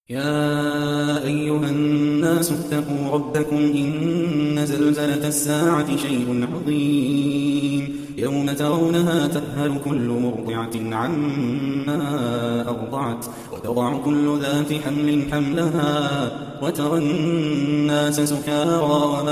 يا أيها الناس اتقوا ربكم إن زلزلة الساعة شيء عظيم يوم ترونها تذهل كل مرضعة عما أرضعت وتضع كل ذات حمل حملها وترى الناس سكارى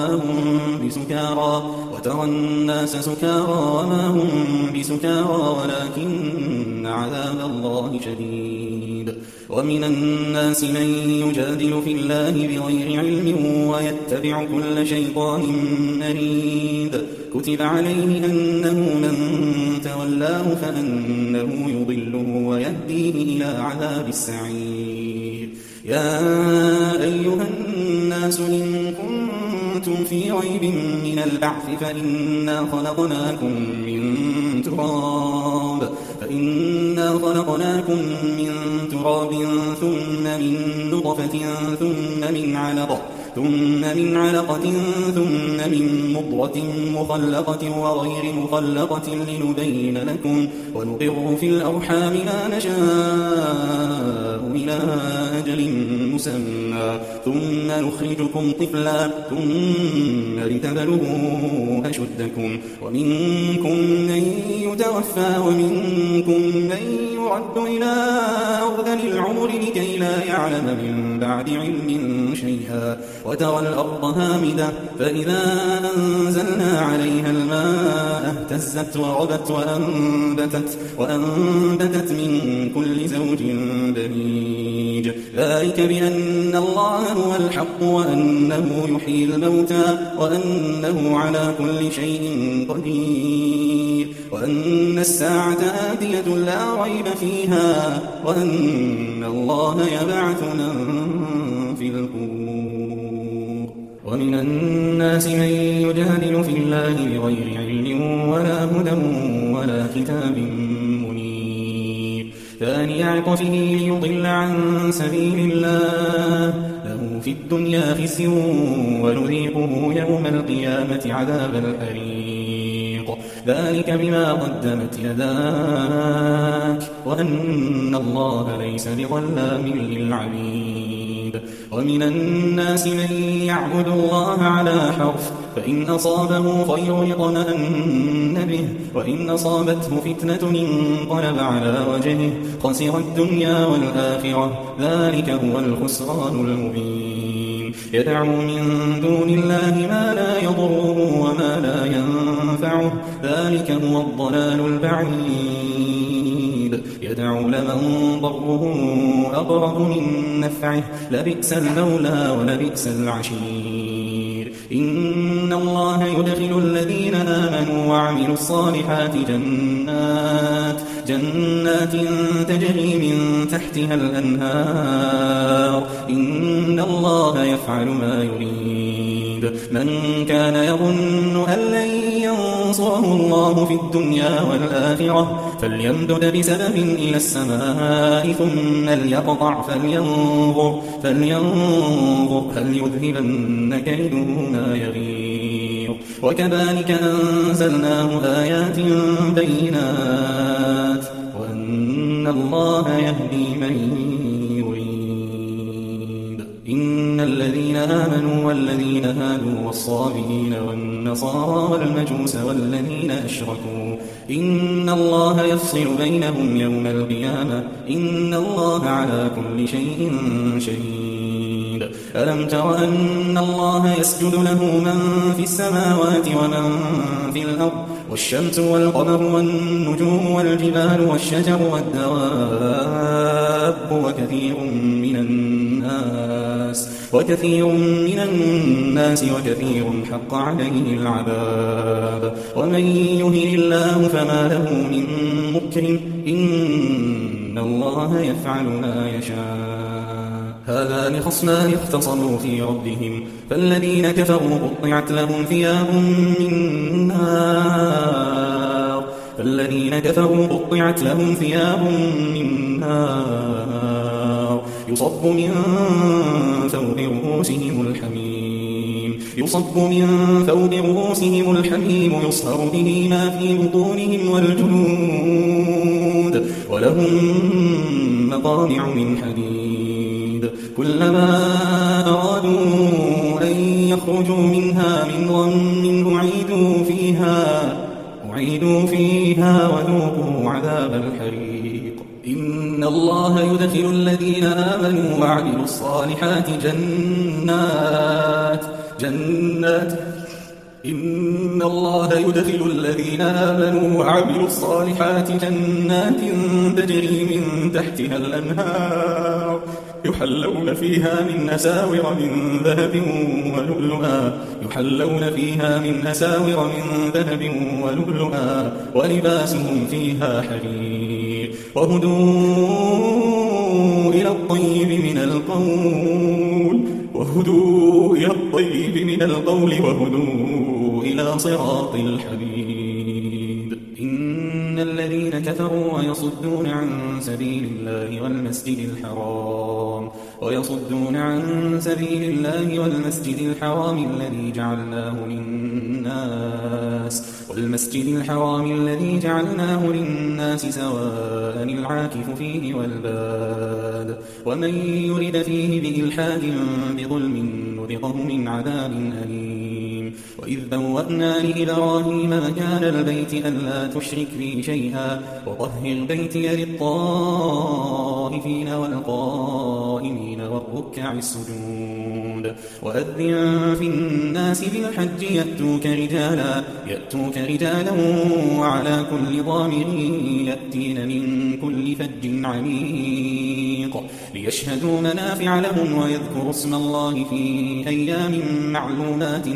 وما هم بسكارى ولكن عذاب الله شديد. ومن الناس من يجادل في الله بغير علم ويتبع كل شيطان مريد. كتب عليه أنه من تولاه فأنه يضله ويهديه إلى عذاب السعير. يا أيها الناس إن كنتم في ريب من البعث فإنا خلقناكم من تراب ثم من نطفة ثم من علقة ثم من مضغة مخلقة وغير مخلقة لنبين لكم ونقر في الأرحام ما نشاء إلى أجل مسمى ثم نخرجكم طفلا ثم لتبلغوا أشدكم ومنكم من يتوفى ومنكم من يرد إلى أرذل العمر لكي لا يعلم من بعد علم شيئا. وترى الأرض هامدة فإذا أنزلنا عليها الماء اهتزت وربت وأنبتت من كل زوج بهيج. ذلك بأن الله هو الحق وأنه يحيي الموتى وأنه على كل شيء قدير وأن الساعة آتية لا ريب فيها وأن الله يبعث من في القبور. ومن الناس من يجادل في الله بغير علم ولا هدى ولا كتاب منير. ثاني عطفه ليضل عن سبيل الله له في الدنيا خزي ونذيقه يوم القيامة عذاب الحريق. ذلك بما قدمت يداك وأن الله ليس بظلام للعبيد. ومن الناس من يعبد الله على حرف فإن أصابه خير اطمأن به وإن أصابته فتنة انقلب على وجهه خسر الدنيا والآخرة ذلك هو الخسران المبين. يدعو من دون الله ما لا يضره وما لا ينفعه ذلك هو الضلال البعيد. يدعو لمن ضره أقرب من نفعه لبئس المولى ولبئس العشير. إن الله يدخل الذين آمنوا وعملوا الصالحات جنات تجري من تحتها الأنهار إن الله يفعل ما يريد. من كان يظن أن لن ينصره الله في الدنيا والآخرة فليمدد بسبب إلى السماء ثم ليقطع فلينظر هل يذهبن كيده ما يغير. وكذلك أنزلناه آيات بينات وأن الله يهدي من يريد. إن الذين آمنوا والذين هادوا والصابئين والنصارى والمجوس والذين أشركوا إن الله يفصل بينهم يوم القيامة إن الله على كل شيء شهيد. ألم تر أن الله يسجد له من في السماوات ومن في الأرض والشمس والقمر والنجوم والجبال والشجر والدواب وكثير من الناس وكثير حق عليه العذاب. ومن يهن الله فما له من مكرم إن الله يفعل ما يشاء. هذان خصمان اختصموا في ربهم فالذين كفروا قطعت لهم ثياب من نار يصب من فوق رؤوسهم الحميم يصهر به ما في بطونهم والجلود ولهم مقامع من حديد كلما أرادوا أن يخرجوا منها من غم أعيدوا فيها وذوقوا عذاب الحريق. إن الله يدخل الذين آمنوا وعملوا الصالحات إن الله يدخل الذين آمنوا وعملوا الصالحات جنات تجري من تحتها الأنهار يحلون فيها من أساور من ذهب ولؤلؤا ولباسهم فيها حرير وهدوا إلى الطيب من القول وهدوا إلى صراط الحميد. إن الذين كفروا ويصدون عن سبيل الله والمسجد الحرام الذي جعلناه للناس سواء العاكف فيه والباد ومن يرد فيه بإلحاد بظلم نذقه من عذاب أليم. وإذ بوأنا لإبراهيم مكان البيت ألا تشرك بي شيئا وطهر بيتي للطائفين والقائمين والركع السجود. وأذن في الناس بالحج يأتوك رجالا وعلى كل ضامر يأتين من كل فج عميق ليشهدوا منافع لهم ويذكروا اسم الله في أيام معلومات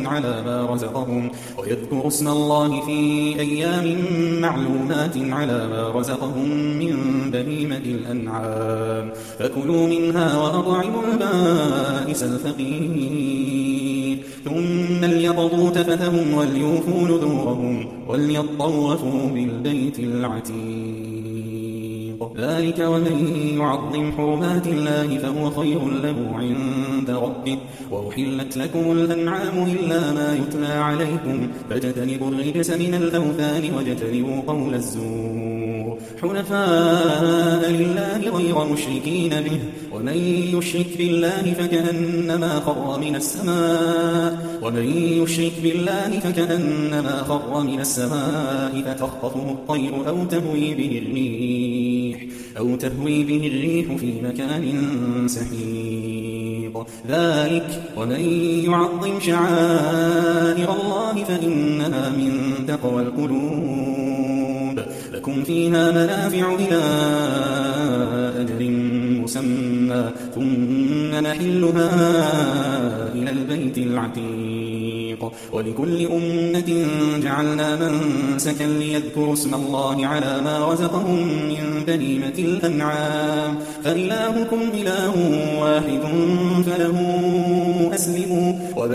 على ما رزقهم من بهيمة الأنعام فكلوا منها وأطعموا البائس الفقير ثم ليقضوا تفثهم وليوفوا نذورهم وليطوفوا بالبيت العتيق. ذلك ومن يعظم حرمات الله فهو خير له عند ربه. وأحلت لكم الأنعام إلا ما يتلى عليكم فاجتنبوا الرجس من الأوثان واجتنبوا قول الزور حنفاء لله غير مشركين به. ومن يشرك بالله فكأنما خر من السماء فتخطفه الطير أو تهوي به الريح في مكان سحيق. ذلك ومن يعظم شعائر الله فإنها من تقوى القلوب. لكم فيها منافع إلى أجل مسمى ثم نحلها إلى البيت العتيق. ولكل أمة جعلنا منسكا ليذكروا اسم الله على ما رزقهم من بهيمة الأنعام فإلهكم إله واحد فله أسلموا.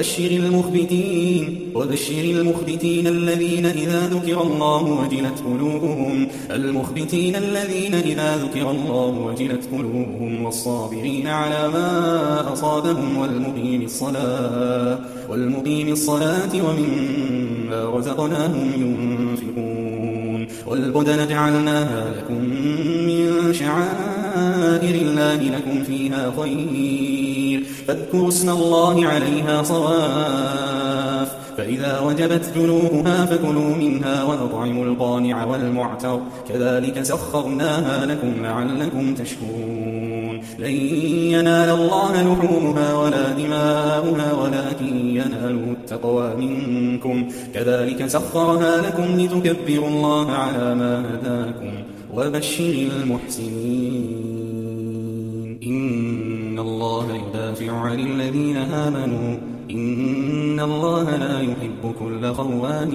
وبشر المخبتين الذين إذا ذكر الله وجلت قلوبهم والصابرين على ما أصابهم والمقيم الصلاة ومما رزقناهم ينفقون. والبدن جعلناها لكم من شعائر الله لكم فيها خير فاذكروا اسم الله عليها صواف فإذا وجبت جنوبها فكلوا منها وأطعموا القانع والمعتر كذلك سخرناها لكم لعلكم تشكرون. لن ينال الله لحومها ولا دماؤها ولكن يناله التقوى منكم كذلك سخرها لكم لتكبروا الله على ما هداكم وبشر المحسنين. إن الله يدافع عن الذين آمنوا إن الله لا يحب كل خوان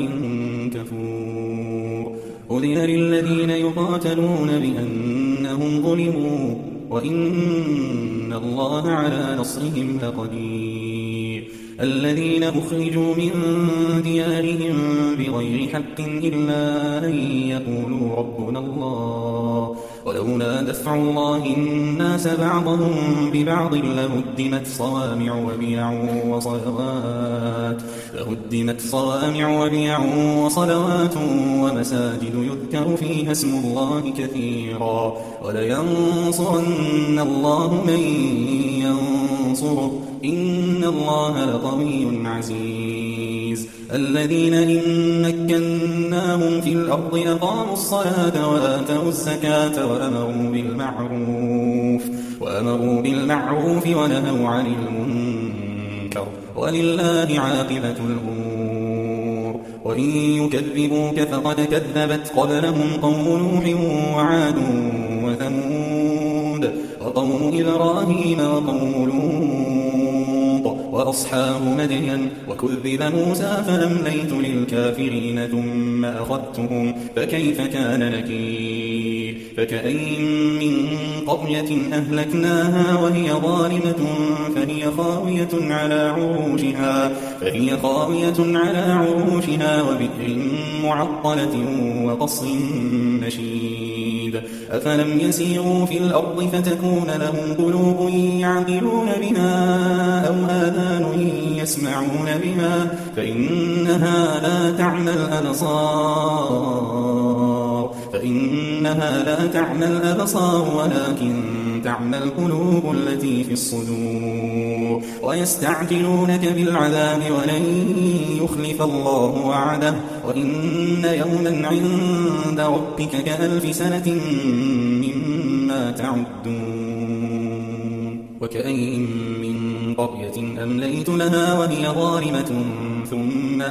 كفور. أذن للذين يقاتلون بأنهم ظلموا وإن الله على نصرهم لقدير. الذين أخرجوا من ديارهم بغير حق إلا أن يقولوا ربنا الله ولولا دفع الله الناس بعضهم ببعض لهدمت صوامع وبيع وصلوات ومساجد يذكر فيها اسم الله كثيرا ولينصرن الله من ينصره إن الله لقوي عزيز الذين إن مكناهم في الأرض أقاموا الصلاة وآتوا الزكاة وأمروا بالمعروف ونهوا عن المنكر ولله عاقبة الأمور وإن يكذبوك فقد كذبت قبلهم قوم نوح وعاد وثمود وقوم إبراهيم وقوم لوط وأصحاب مدين وكذب موسى فأمليت للكافرين ثم أخذتهم فكيف كان نكير فكأين من قرية أهلكناها وهي ظالمة فهي خاوية على عروشها وبئر معطلة وقصر مشيد أفلم يسيروا في الأرض فتكون لهم قلوب يعقلون بها أو آذان يسمعون بها فإنها لا تعمى الأبصار ولكن تعمى القلوب التي في الصدور ويستعجلونك بالعذاب ولن يخلف الله وعده وإن يوما عند ربك كألف سنة مما تعدون وكأين من قرية أمليت لها وهي ظالمة ثم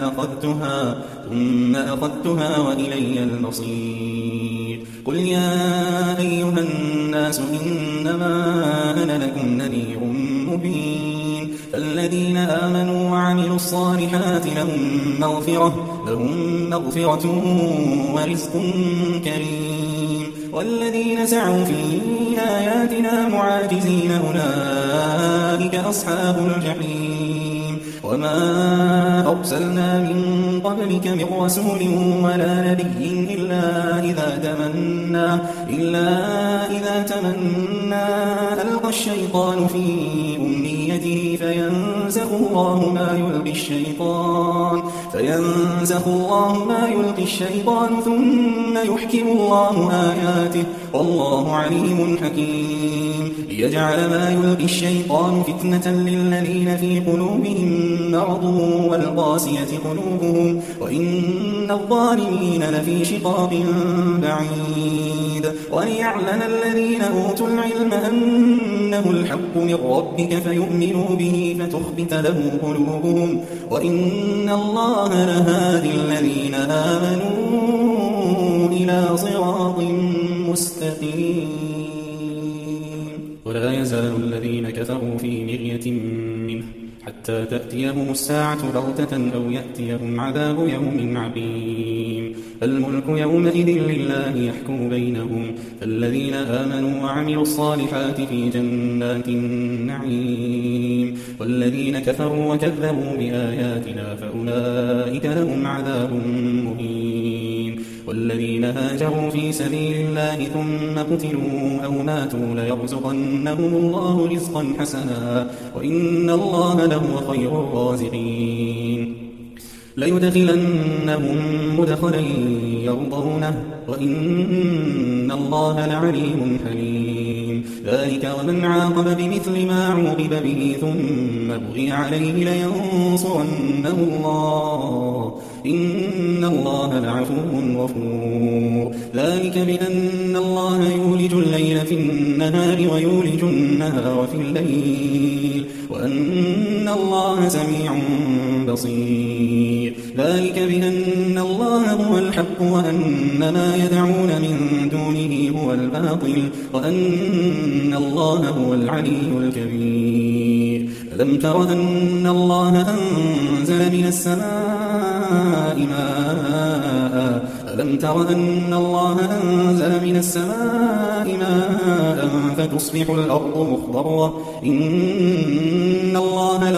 أخذتها وإلي المصير قل يا أيها الناس إنما أنا لكم نذير مبين فالذين آمنوا وعملوا الصالحات لهم مغفرة ورزق كريم والذين سعوا في آياتنا معاجزين أولئك أصحاب الجحيم وما أرسلنا من قبلك من رسول ولا نبي إلا إذا تمنى ألقى الشيطان في أمنيته فينسخ الله ما يلقي الشيطان ثم يحكم الله آياته والله عليم حكيم ليجعل ما يلقي الشيطان فتنة للذين في قلوبهم مرض والقاسية قلوبهم وإن الظالمين لفي شقاق بعيد وليعلم الذين أوتوا العلم أنه الحق من ربك فيؤمنوا به فتخبت له قلوبهم وإن الله لهادي الذين آمنوا إلى صراط مستقيم ولا يزال الذين كفروا في مرية منه حتى تأتيهم الساعة بغتة أو يأتيهم عذاب يوم عقيم الملك يومئذ لله يحكم بينهم فالذين آمنوا وعملوا الصالحات في جنات النعيم والذين كفروا وكذبوا بآياتنا فأولئك لهم عذاب مهين والذين هاجروا في سبيل الله ثم قتلوا أو ماتوا ليرزقنهم الله رزقا حسنا وإن الله لهو خير الرازقين ليدخلنهم مدخلا يرضونه وإن الله لعليم حليم ذلك ومن عاقب بمثل ما عوقب به ثم بغي عليه لينصرنه الله إن الله لعفو غفور ذلك بأن الله يولج الليل في النهار ويولج النهار في الليل وأن الله سميع بصير ذلك بأن الله هو الحق وأن ما يدعون من دونه هو الباطل وأن الله هو العلي الكبير ألم تر أن الله أنزل من السماء ماء فتصبح الأرض مخضرة إن الله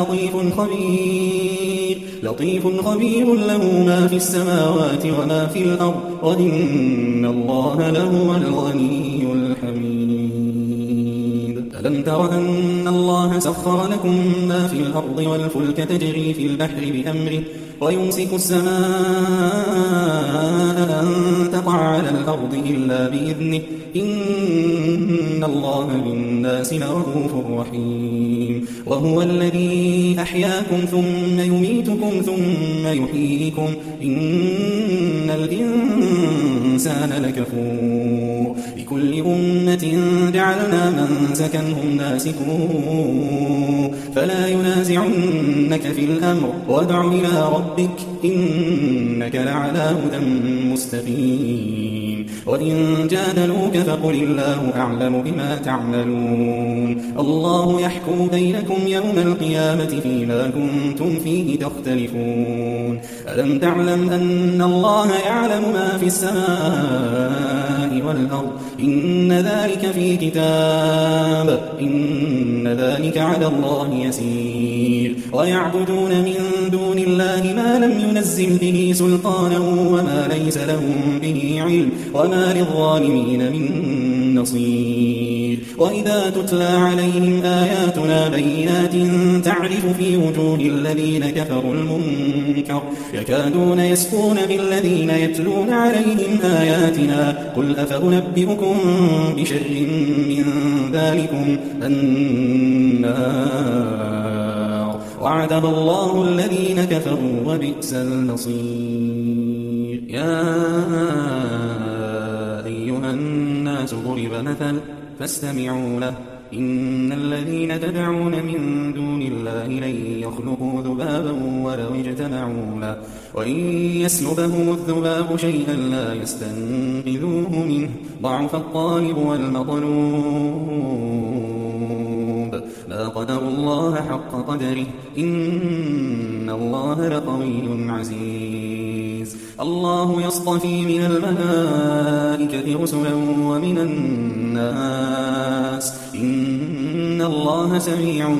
لطيف خبير له ما في السماوات وما في الأرض وإن الله لهو الغني ألم تر أن الله سخر لكم ما في الأرض والفلك تجري في البحر بأمره ويمسك السماء أن تقع على الأرض إلا بإذنه إن الله بالناس لرءوف رحيم وهو الذي أحياكم ثم يميتكم ثم يحييكم إن الإنسان لكفور لكل أمة جعلنا منسكا هم ناسكوه فلا ينازعنك في الأمر وادع إلى ربك إنك لعلى هدى مستقيم وإن جادلوك فقل الله أعلم بما تعملون الله يحكم بينكم يوم القيامة فيما كنتم فيه تختلفون ألم تعلم أن الله يعلم ما في السماء والأرض إن ذلك في كتاب إن ذلك على الله يسير ويعبدون من دون الله ما لم ينزل به سلطانا وما ليس لهم به علم وما للظالمين من نصير وإذا تتلى عليهم آياتنا بينات تعرف في وجوه الذين كفروا المنكر يكادون يسقون بالذين يتلون عليهم آياتنا قل أفأنبئكم بشر من ذلكم النار وعذب الله الذين كفروا وبئس المصير يا أيها الناس ضرب مثل فاستمعوا له إن الذين تدعون من دون الله لن يخلقوا ذبابا ولو اجتمعوا له وإن يسلبهم الذباب شيئا لا يستنقذوه منه ضعف الطالب والمطلوب ما قدروا الله حق قدره إن الله لقوي عزيز الله يصطفي من الملائكة رسلا ومن الناس إن الله سميع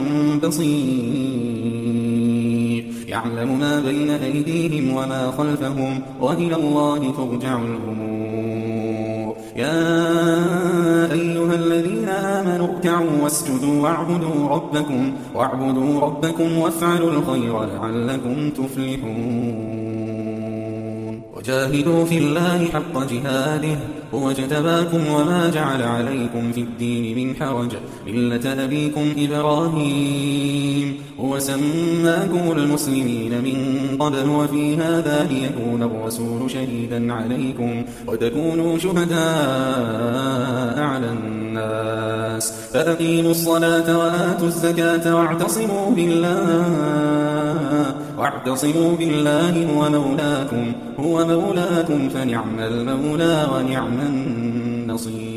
بصير يعلم ما بين أيديهم وما خلفهم وإلى الله ترجع الأمور يا أيها الذين آمنوا اركعوا واسجدوا واعبدوا ربكم وافعلوا الخير لعلكم تفلحون وجاهدوا في الله حق جهاده هو اجتباكم وما جعل عليكم في الدين من حرج ملة أبيكم إبراهيم هو سماكم المسلمين من قبل وفي هذا ليكون الرسول شهيدا عليكم وتكونوا شهداء على الناس فأقيموا الصلاة وآتوا الزكاة واعتصموا بالله هو مولاكم فنعم المولى ونعم النصير